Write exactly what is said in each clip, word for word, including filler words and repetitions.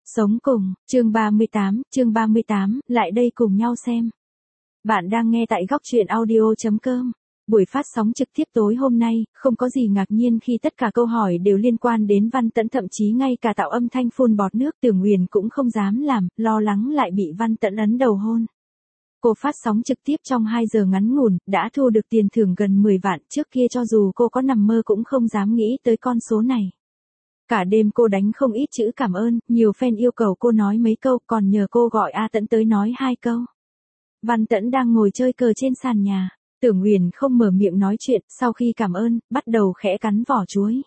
Sống cùng, chương ba mươi tám, chương ba mươi tám, lại đây cùng nhau xem. Bạn đang nghe tại góc truyện audio chấm com. Buổi phát sóng trực tiếp tối hôm nay, không có gì ngạc nhiên khi tất cả câu hỏi đều liên quan đến Văn Tẫn, thậm chí ngay cả tạo âm thanh phun bọt nước Tưởng Nguyền cũng không dám làm, lo lắng lại bị Văn Tẫn ấn đầu hôn. Cô phát sóng trực tiếp trong hai giờ ngắn ngủn, đã thu được tiền thưởng gần mười vạn, trước kia cho dù cô có nằm mơ cũng không dám nghĩ tới con số này. Cả đêm cô đánh không ít chữ cảm ơn, nhiều fan yêu cầu cô nói mấy câu, còn nhờ cô gọi A Tẫn tới nói hai câu. Văn Tẫn đang ngồi chơi cờ trên sàn nhà, Tưởng Nguyền không mở miệng nói chuyện, sau khi cảm ơn, bắt đầu khẽ cắn vỏ chuối.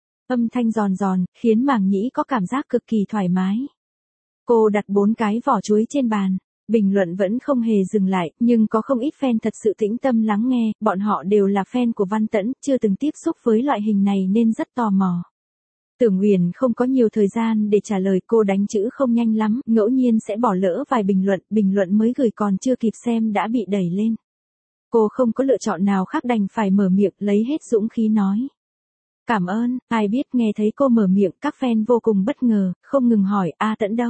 Âm thanh giòn giòn, khiến màng nhĩ có cảm giác cực kỳ thoải mái. Cô đặt bốn cái vỏ chuối trên bàn. Bình luận vẫn không hề dừng lại, nhưng có không ít fan thật sự tĩnh tâm lắng nghe, bọn họ đều là fan của Văn Tẫn, chưa từng tiếp xúc với loại hình này nên rất tò mò. Tưởng Nguyền không có nhiều thời gian để trả lời, cô đánh chữ không nhanh lắm, ngẫu nhiên sẽ bỏ lỡ vài bình luận, bình luận mới gửi còn chưa kịp xem đã bị đẩy lên. Cô không có lựa chọn nào khác đành phải mở miệng, lấy hết dũng khí nói. Cảm ơn, ai biết nghe thấy cô mở miệng, các fan vô cùng bất ngờ, không ngừng hỏi, A Tẫn đâu?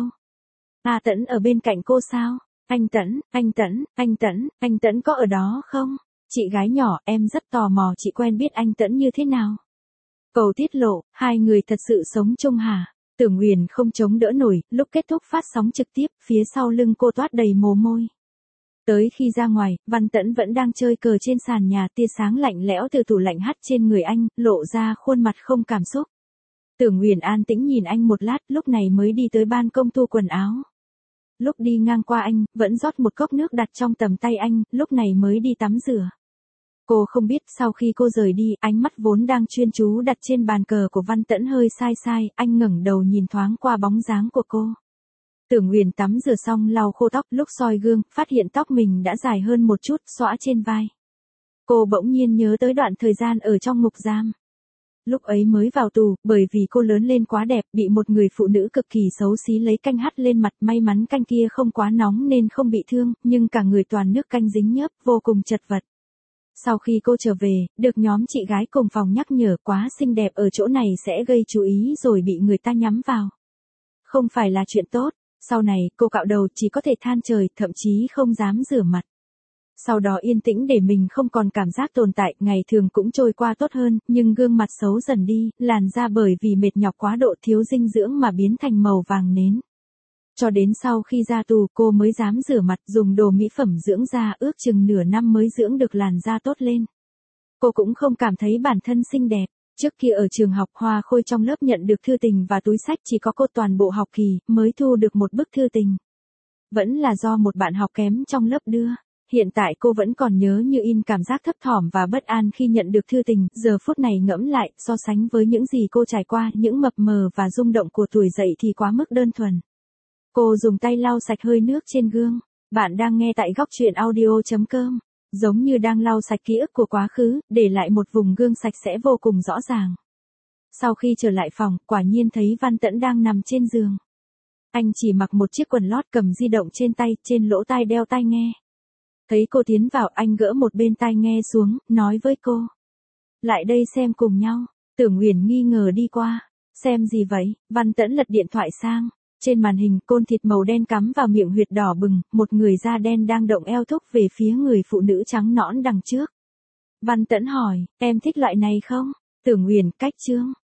A Tẫn ở bên cạnh cô sao? Anh Tẫn, anh Tẫn, anh Tẫn, anh Tẫn có ở đó không? Chị gái nhỏ, em rất tò mò chị quen biết anh Tẫn như thế nào? Cầu tiết lộ, hai người thật sự sống chung hả? Tưởng Nguyền không chống đỡ nổi, lúc kết thúc phát sóng trực tiếp, phía sau lưng cô toát đầy mồ hôi. Tới khi ra ngoài, Văn Tẫn vẫn đang chơi cờ trên sàn nhà, tia sáng lạnh lẽo từ tủ lạnh hắt trên người anh, lộ ra khuôn mặt không cảm xúc. Tưởng Nguyền an tĩnh nhìn anh một lát, lúc này mới đi tới ban công thu quần áo. Lúc đi ngang qua anh, vẫn rót một cốc nước đặt trong tầm tay anh, lúc này mới đi tắm rửa. Cô không biết sau khi cô rời đi, ánh mắt vốn đang chuyên chú đặt trên bàn cờ của Văn Tẫn hơi sai sai, anh ngẩng đầu nhìn thoáng qua bóng dáng của cô. Tưởng Nguyền tắm rửa xong lau khô tóc, lúc soi gương, phát hiện tóc mình đã dài hơn một chút, xõa trên vai. Cô bỗng nhiên nhớ tới đoạn thời gian ở trong ngục giam. Lúc ấy mới vào tù, bởi vì cô lớn lên quá đẹp, bị một người phụ nữ cực kỳ xấu xí lấy canh hắt lên mặt, may mắn canh kia không quá nóng nên không bị thương, nhưng cả người toàn nước canh dính nhớp, vô cùng chật vật. Sau khi cô trở về, được nhóm chị gái cùng phòng nhắc nhở quá xinh đẹp ở chỗ này sẽ gây chú ý rồi bị người ta nhắm vào. Không phải là chuyện tốt, sau này cô cạo đầu chỉ có thể than trời, thậm chí không dám rửa mặt. Sau đó yên tĩnh để mình không còn cảm giác tồn tại, ngày thường cũng trôi qua tốt hơn, nhưng gương mặt xấu dần đi, làn da bởi vì mệt nhọc quá độ thiếu dinh dưỡng mà biến thành màu vàng nến. Cho đến sau khi ra tù cô mới dám rửa mặt, dùng đồ mỹ phẩm dưỡng da, ước chừng nửa năm mới dưỡng được làn da tốt lên. Cô cũng không cảm thấy bản thân xinh đẹp. Trước kia ở trường học Hoa Khôi trong lớp nhận được thư tình và túi xách chỉ có cô toàn bộ học kỳ mới thu được một bức thư tình. Vẫn là do một bạn học kém trong lớp đưa. Hiện tại cô vẫn còn nhớ như in cảm giác thấp thỏm và bất an khi nhận được thư tình, giờ phút này ngẫm lại, so sánh với những gì cô trải qua, những mập mờ và rung động của tuổi dậy thì quá mức đơn thuần. Cô dùng tay lau sạch hơi nước trên gương. Bạn đang nghe tại góc truyện audio chấm com. Giống như đang lau sạch ký ức của quá khứ, để lại một vùng gương sạch sẽ vô cùng rõ ràng. Sau khi trở lại phòng, quả nhiên thấy Văn Tẫn đang nằm trên giường. Anh chỉ mặc một chiếc quần lót, cầm di động trên tay, trên lỗ tai đeo tai nghe. Thấy cô tiến vào, anh gỡ một bên tai nghe xuống, nói với cô. Lại đây xem cùng nhau. Tưởng Nguyền nghi ngờ đi qua. Xem gì vậy? Văn Tẫn lật điện thoại sang. Trên màn hình, côn thịt màu đen cắm vào miệng huyệt đỏ bừng, một người da đen đang động eo thúc về phía người phụ nữ trắng nõn đằng trước. Văn Tẫn hỏi, em thích loại này không? Tưởng Nguyền, cách chương.